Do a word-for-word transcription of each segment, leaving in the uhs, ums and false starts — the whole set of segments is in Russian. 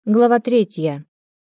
Глава третья.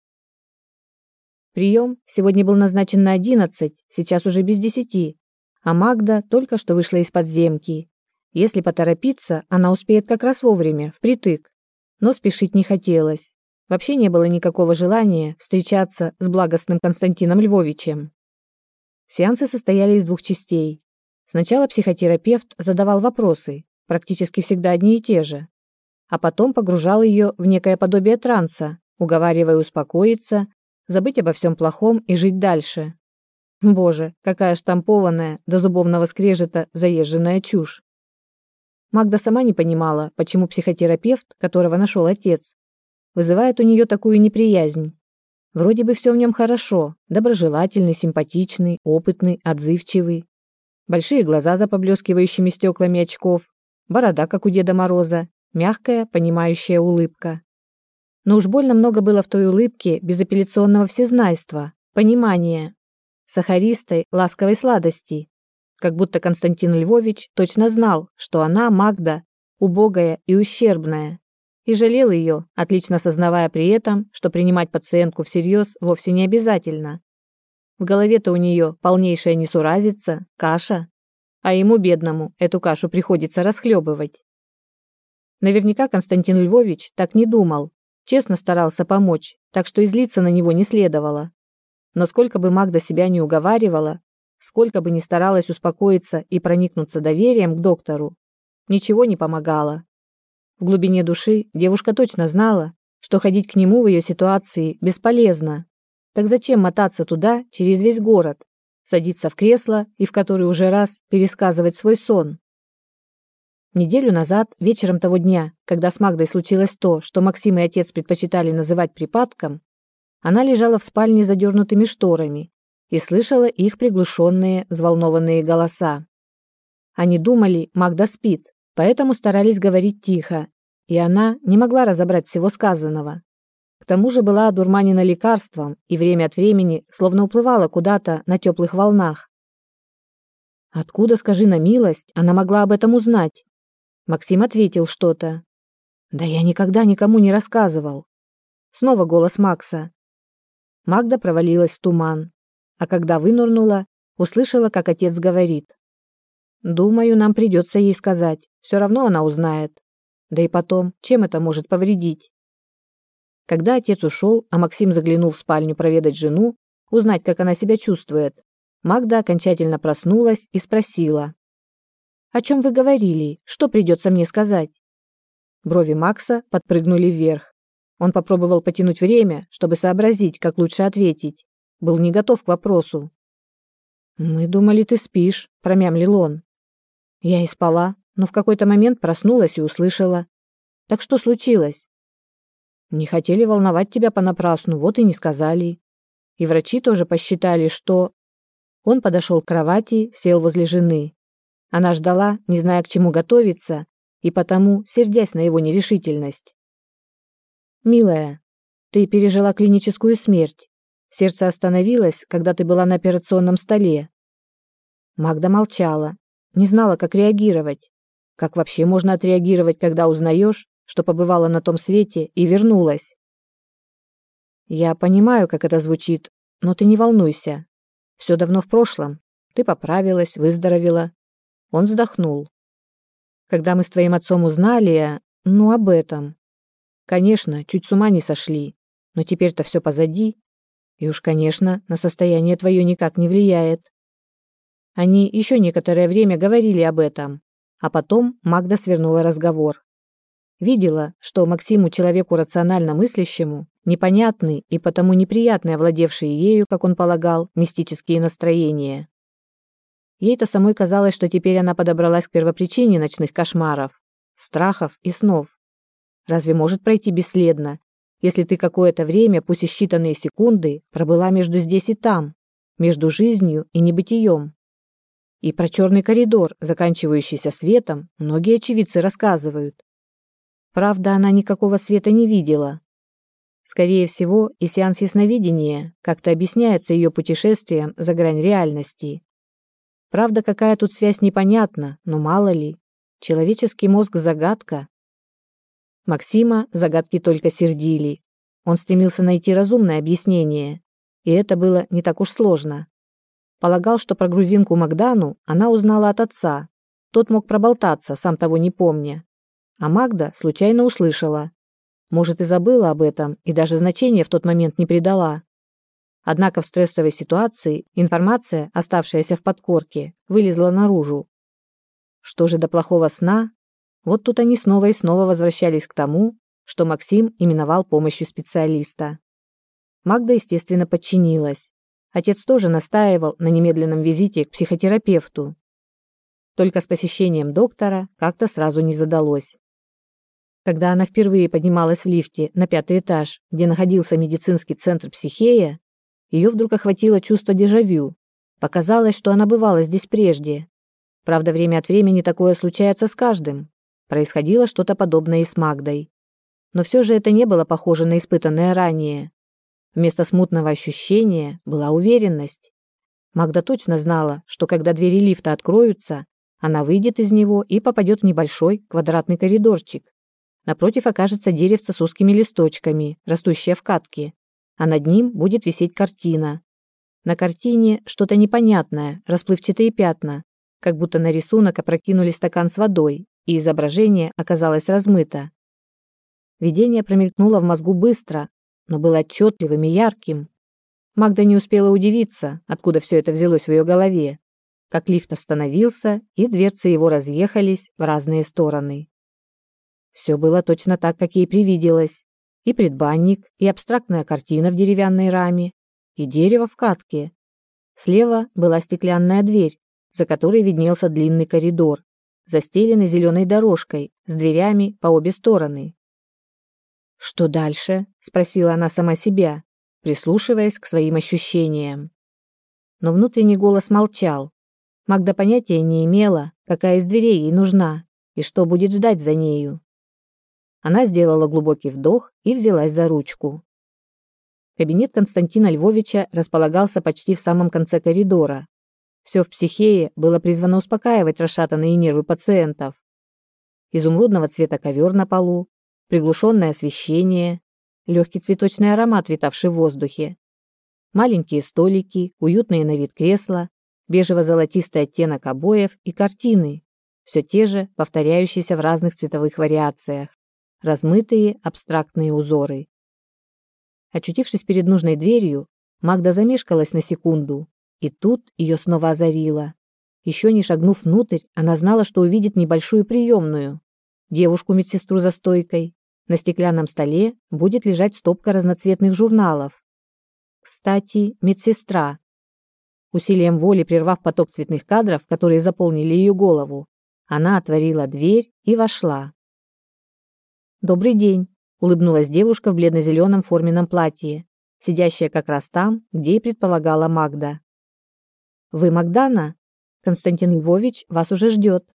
Прием сегодня был назначен на одиннадцать, сейчас уже без десяти, а Магда только что вышла из подземки. Если поторопиться, она успеет как раз вовремя, впритык. Но спешить не хотелось. Вообще не было никакого желания встречаться с благостным Константином Львовичем. Сеансы состояли из двух частей. Сначала психотерапевт задавал вопросы, практически всегда одни и те же, а потом погружал ее в некое подобие транса, уговаривая успокоиться, забыть обо всем плохом и жить дальше. Боже, какая штампованная, до зубовного скрежета заезженная чушь. Магда сама не понимала, почему психотерапевт, которого нашел отец, вызывает у нее такую неприязнь. Вроде бы все в нем хорошо, доброжелательный, симпатичный, опытный, отзывчивый. Большие глаза за поблескивающими стеклами очков, борода, как у Деда Мороза, мягкая, понимающая улыбка. Но уж больно много было в той улыбке безапелляционного всезнайства, понимания, сахаристой, ласковой сладости, как будто Константин Львович точно знал, что она, Магда, убогая и ущербная, и жалел ее, отлично сознавая при этом, что принимать пациентку всерьез вовсе не обязательно. В голове-то у нее полнейшая несуразица, каша, а ему, бедному, эту кашу приходится расхлебывать. Наверняка Константин Львович так не думал, честно старался помочь, так что и злиться на него не следовало. Но сколько бы Магда себя не уговаривала, сколько бы ни старалась успокоиться и проникнуться доверием к доктору, ничего не помогало. В глубине души девушка точно знала, что ходить к нему в ее ситуации бесполезно. Так зачем мотаться туда через весь город, садиться в кресло и в который уже раз пересказывать свой сон? Неделю назад, вечером того дня, когда с Магдой случилось то, что Максим и отец предпочитали называть припадком, она лежала в спальне с задернутыми шторами и слышала их приглушенные, взволнованные голоса. Они думали, Магда спит, поэтому старались говорить тихо, и она не могла разобрать всего сказанного. К тому же была одурманена лекарством и время от времени словно уплывала куда-то на теплых волнах. Откуда, скажи на милость, она могла об этом узнать? Максим ответил что-то. «Да я никогда никому не рассказывал». Снова голос Макса. Магда провалилась в туман, а когда вынырнула, услышала, как отец говорит. «Думаю, нам придется ей сказать, все равно она узнает. Да и потом, чем это может повредить?» Когда отец ушел, а Максим заглянул в спальню проведать жену, узнать, как она себя чувствует, Магда окончательно проснулась и спросила. «О чем вы говорили? Что придется мне сказать?» Брови Макса подпрыгнули вверх. Он попробовал потянуть время, чтобы сообразить, как лучше ответить. Был не готов к вопросу. «Мы думали, ты спишь», — промямлил он. «Я и спала, но в какой-то момент проснулась и услышала. Так что случилось?» «Не хотели волновать тебя понапрасну, вот и не сказали. И врачи тоже посчитали, что...» Он подошел к кровати, сел возле жены. Она ждала, не зная, к чему готовиться, и потому сердясь на его нерешительность. «Милая, ты пережила клиническую смерть. Сердце остановилось, когда ты была на операционном столе». Магда молчала, не знала, как реагировать. Как вообще можно отреагировать, когда узнаешь, что побывала на том свете и вернулась? «Я понимаю, как это звучит, но ты не волнуйся. Все давно в прошлом. Ты поправилась, выздоровела». Он вздохнул. «Когда мы с твоим отцом узнали, ну, об этом. Конечно, чуть с ума не сошли, но теперь-то все позади, и уж, конечно, на состояние твое никак не влияет». Они еще некоторое время говорили об этом, а потом Магда свернула разговор. Видела, что Максиму, человеку рационально мыслящему, непонятны и потому неприятны овладевшие ею, как он полагал, мистические настроения. Ей-то самой казалось, что теперь она подобралась к первопричине ночных кошмаров, страхов и снов. Разве может пройти бесследно, если ты какое-то время, пусть и считанные секунды, пробыла между здесь и там, между жизнью и небытием? И про черный коридор, заканчивающийся светом, многие очевидцы рассказывают. Правда, она никакого света не видела. Скорее всего, и сеанс ясновидения как-то объясняется ее путешествием за грань реальности. Правда, какая тут связь, непонятна, но мало ли. Человеческий мозг — загадка. Максима загадки только сердили. Он стремился найти разумное объяснение, и это было не так уж сложно. Полагал, что про грузинку Магдану она узнала от отца. Тот мог проболтаться, сам того не помня. А Магда случайно услышала. Может, и забыла об этом, и даже значения в тот момент не придала. Однако в стрессовой ситуации информация, оставшаяся в подкорке, вылезла наружу. Что же до плохого сна? Вот тут они снова и снова возвращались к тому, что Максим именовал помощью специалиста. Магда, естественно, подчинилась. Отец тоже настаивал на немедленном визите к психотерапевту. Только с посещением доктора как-то сразу не задалось. Когда она впервые поднималась в лифте на пятый этаж, где находился медицинский центр «Психея», ее вдруг охватило чувство дежавю. Показалось, что она бывала здесь прежде. Правда, время от времени такое случается с каждым. Происходило что-то подобное и с Магдой. Но все же это не было похоже на испытанное ранее. Вместо смутного ощущения была уверенность. Магда точно знала, что когда двери лифта откроются, она выйдет из него и попадет в небольшой квадратный коридорчик. Напротив окажется деревце с узкими листочками, растущее в катке, а над ним будет висеть картина. На картине что-то непонятное, расплывчатые пятна, как будто на рисунок опрокинули стакан с водой, и изображение оказалось размыто. Видение промелькнуло в мозгу быстро, но было отчетливым и ярким. Магда не успела удивиться, откуда все это взялось в ее голове, как лифт остановился, и дверцы его разъехались в разные стороны. Все было точно так, как ей привиделось. И предбанник, и абстрактная картина в деревянной раме, и дерево в катке. Слева была стеклянная дверь, за которой виднелся длинный коридор, застеленный зеленой дорожкой, с дверями по обе стороны. «Что дальше?» — спросила она сама себя, прислушиваясь к своим ощущениям. Но внутренний голос молчал. Магда понятия не имела, какая из дверей ей нужна и что будет ждать за нею. Она сделала глубокий вдох и взялась за ручку. Кабинет Константина Львовича располагался почти в самом конце коридора. Все в «Психее» было призвано успокаивать расшатанные нервы пациентов. Изумрудного цвета ковер на полу, приглушенное освещение, легкий цветочный аромат, витавший в воздухе. Маленькие столики, уютные на вид кресла, бежево-золотистый оттенок обоев и картины, все те же, повторяющиеся в разных цветовых вариациях, размытые абстрактные узоры. Очутившись перед нужной дверью, Магда замешкалась на секунду, и тут ее снова озарило. Еще не шагнув внутрь, она знала, что увидит небольшую приемную, девушку-медсестру за стойкой. На стеклянном столе будет лежать стопка разноцветных журналов. Кстати, медсестра. Усилием воли прервав поток цветных кадров, которые заполнили ее голову, она отворила дверь и вошла. «Добрый день», — улыбнулась девушка в бледно-зеленом форменном платье, сидящая как раз там, где и предполагала Магда. «Вы Магдана? Константин Львович вас уже ждет».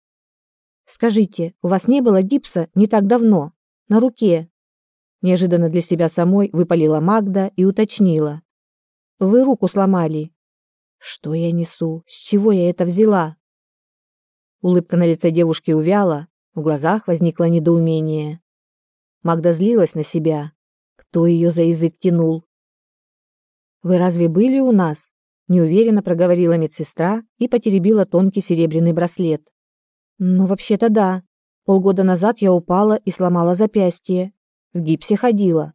«Скажите, у вас не было гипса не так давно? На руке?» Неожиданно для себя самой выпалила Магда и уточнила. «Вы руку сломали». «Что я несу? С чего я это взяла?» Улыбка на лице девушки увяла, в глазах возникло недоумение. Магда злилась на себя. Кто ее за язык тянул? «Вы разве были у нас?» Неуверенно проговорила медсестра и потеребила тонкий серебряный браслет. «Ну, вообще-то да. Полгода назад я упала и сломала запястье. В гипсе ходила».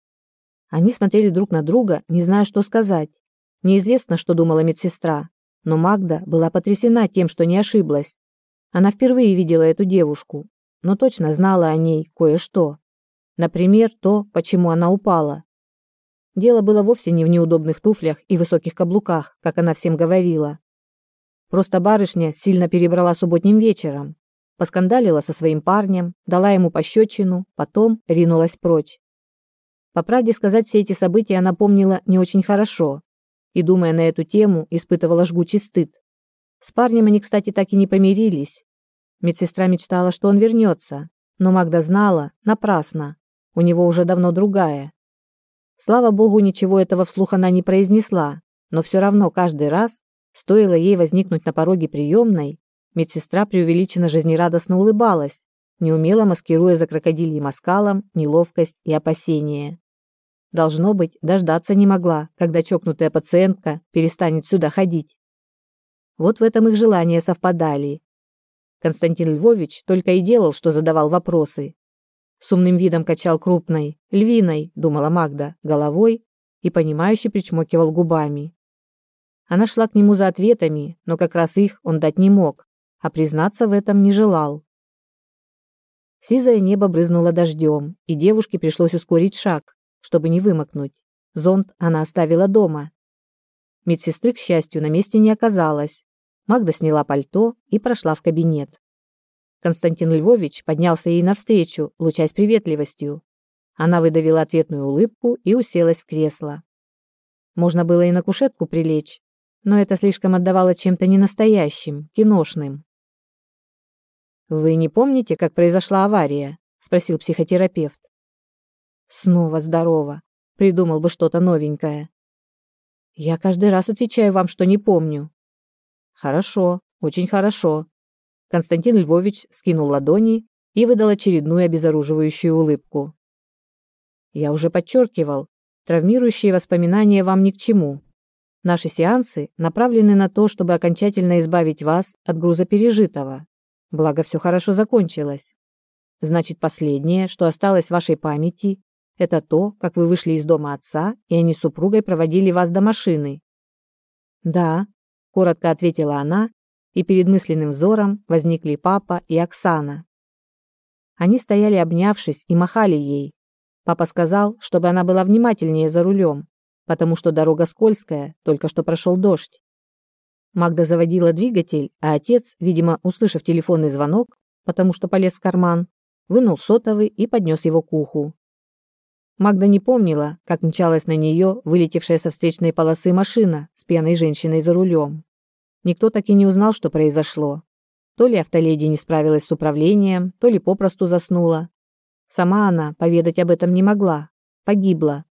Они смотрели друг на друга, не зная, что сказать. Неизвестно, что думала медсестра, но Магда была потрясена тем, что не ошиблась. Она впервые видела эту девушку, но точно знала о ней кое-что. Например, то, почему она упала. Дело было вовсе не в неудобных туфлях и высоких каблуках, как она всем говорила. Просто барышня сильно перебрала субботним вечером, поскандалила со своим парнем, дала ему пощечину, потом ринулась прочь. По правде сказать, все эти события она помнила не очень хорошо и, думая на эту тему, испытывала жгучий стыд. С парнем они, кстати, так и не помирились. Медсестра мечтала, что он вернется, но Магда знала, напрасно, у него уже давно другая. Слава богу, ничего этого вслух она не произнесла, но все равно каждый раз, стоило ей возникнуть на пороге приемной, медсестра преувеличенно жизнерадостно улыбалась, неумело маскируя за крокодильем оскалом неловкость и опасение. Должно быть, дождаться не могла, когда чокнутая пациентка перестанет сюда ходить. Вот в этом их желания совпадали. Константин Львович только и делал, что задавал вопросы. С умным видом качал крупной, львиной, думала Магда, головой и понимающе причмокивал губами. Она шла к нему за ответами, но как раз их он дать не мог, а признаться в этом не желал. Сизое небо брызнуло дождем, и девушке пришлось ускорить шаг, чтобы не вымокнуть. Зонт она оставила дома. Медсестры, к счастью, на месте не оказалось. Магда сняла пальто и прошла в кабинет. Константин Львович поднялся ей навстречу, лучась приветливостью. Она выдавила ответную улыбку и уселась в кресло. Можно было и на кушетку прилечь, но это слишком отдавало чем-то ненастоящим, киношным. «Вы не помните, как произошла авария?» – спросил психотерапевт. «Снова здорово. Придумал бы что-то новенькое». «Я каждый раз отвечаю вам, что не помню». «Хорошо, очень хорошо». Константин Львович скинул ладони и выдал очередную обезоруживающую улыбку. «Я уже подчеркивал, травмирующие воспоминания вам ни к чему. Наши сеансы направлены на то, чтобы окончательно избавить вас от груза пережитого. Благо, все хорошо закончилось. Значит, последнее, что осталось в вашей памяти, это то, как вы вышли из дома отца, и они с супругой проводили вас до машины». «Да», — коротко ответила она, и перед мысленным взором возникли папа и Оксана. Они стояли обнявшись и махали ей. Папа сказал, чтобы она была внимательнее за рулем, потому что дорога скользкая, только что прошел дождь. Магда заводила двигатель, а отец, видимо, услышав телефонный звонок, потому что полез в карман, вынул сотовый и поднес его к уху. Магда не помнила, как мчалась на нее вылетевшая со встречной полосы машина с пьяной женщиной за рулем. Никто так и не узнал, что произошло. То ли автоледи не справилась с управлением, то ли попросту заснула. Сама она поведать об этом не могла. Погибла.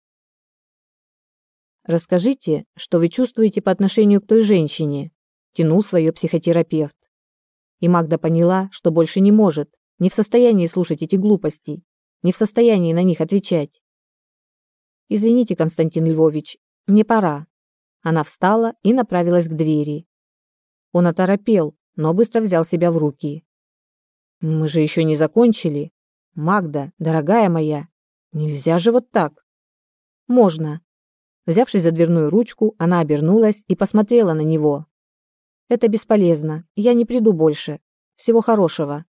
«Расскажите, что вы чувствуете по отношению к той женщине», — тянул свое психотерапевт. И Магда поняла, что больше не может, не в состоянии слушать эти глупости, не в состоянии на них отвечать. «Извините, Константин Львович, мне пора». Она встала и направилась к двери. Он оторопел, но быстро взял себя в руки. «Мы же еще не закончили. Магда, дорогая моя, нельзя же вот так». «Можно». Взявшись за дверную ручку, она обернулась и посмотрела на него. «Это бесполезно. Я не приду больше. Всего хорошего».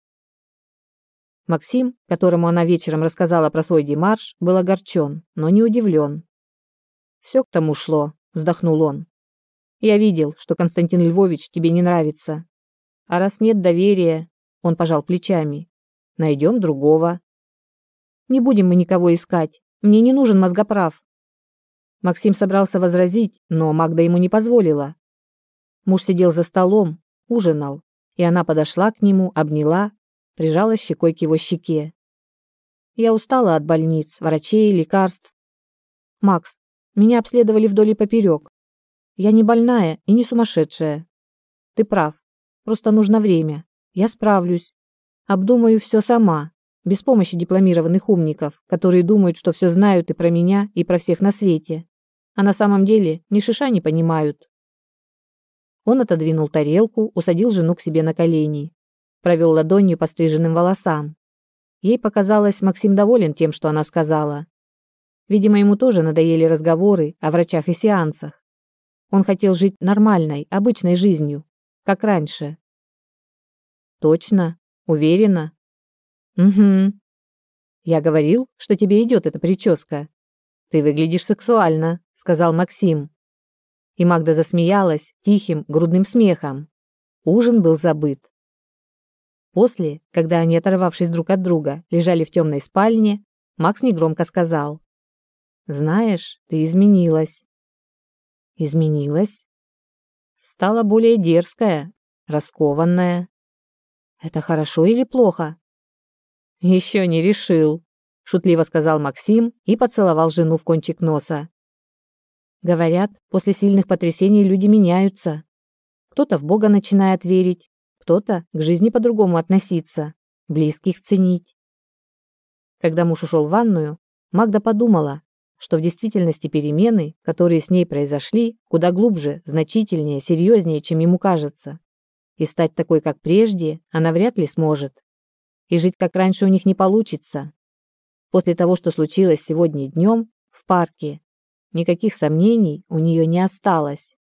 Максим, которому она вечером рассказала про свой демарш, был огорчен, но не удивлен. «Все к тому шло», — вздохнул он. «Я видел, что Константин Львович тебе не нравится. А раз нет доверия», — он пожал плечами, — «найдем другого». «Не будем мы никого искать. Мне не нужен мозгоправ». Максим собрался возразить, но Магда ему не позволила. Муж сидел за столом, ужинал, и она подошла к нему, обняла, прижалась щекой к его щеке. «Я устала от больниц, врачей, лекарств. Макс, меня обследовали вдоль и поперек. Я не больная и не сумасшедшая. Ты прав, просто нужно время. Я справлюсь. Обдумаю все сама, без помощи дипломированных умников, которые думают, что все знают и про меня, и про всех на свете, а на самом деле ни шиша не понимают». Он отодвинул тарелку, усадил жену к себе на колени, провел ладонью по стриженным волосам. Ей показалось, Максим доволен тем, что она сказала. Видимо, ему тоже надоели разговоры о врачах и сеансах. Он хотел жить нормальной, обычной жизнью, как раньше. «Точно? Уверена?» «Угу. Я говорил, что тебе идет эта прическа. Ты выглядишь сексуально», — сказал Максим. И Магда засмеялась тихим, грудным смехом. Ужин был забыт. После, когда они, оторвавшись друг от друга, лежали в темной спальне, Макс негромко сказал: «Знаешь, ты изменилась». «Изменилась?» «Стала более дерзкая, раскованная». «Это хорошо или плохо?» «Еще не решил», — шутливо сказал Максим и поцеловал жену в кончик носа. «Говорят, после сильных потрясений люди меняются. Кто-то в Бога начинает верить, кто-то к жизни по-другому относиться, близких ценить». Когда муж ушел в ванную, Магда подумала, что в действительности перемены, которые с ней произошли, куда глубже, значительнее, серьезнее, чем ему кажется. И стать такой, как прежде, она вряд ли сможет. И жить как раньше у них не получится. После того, что случилось сегодня днем в парке, никаких сомнений у нее не осталось.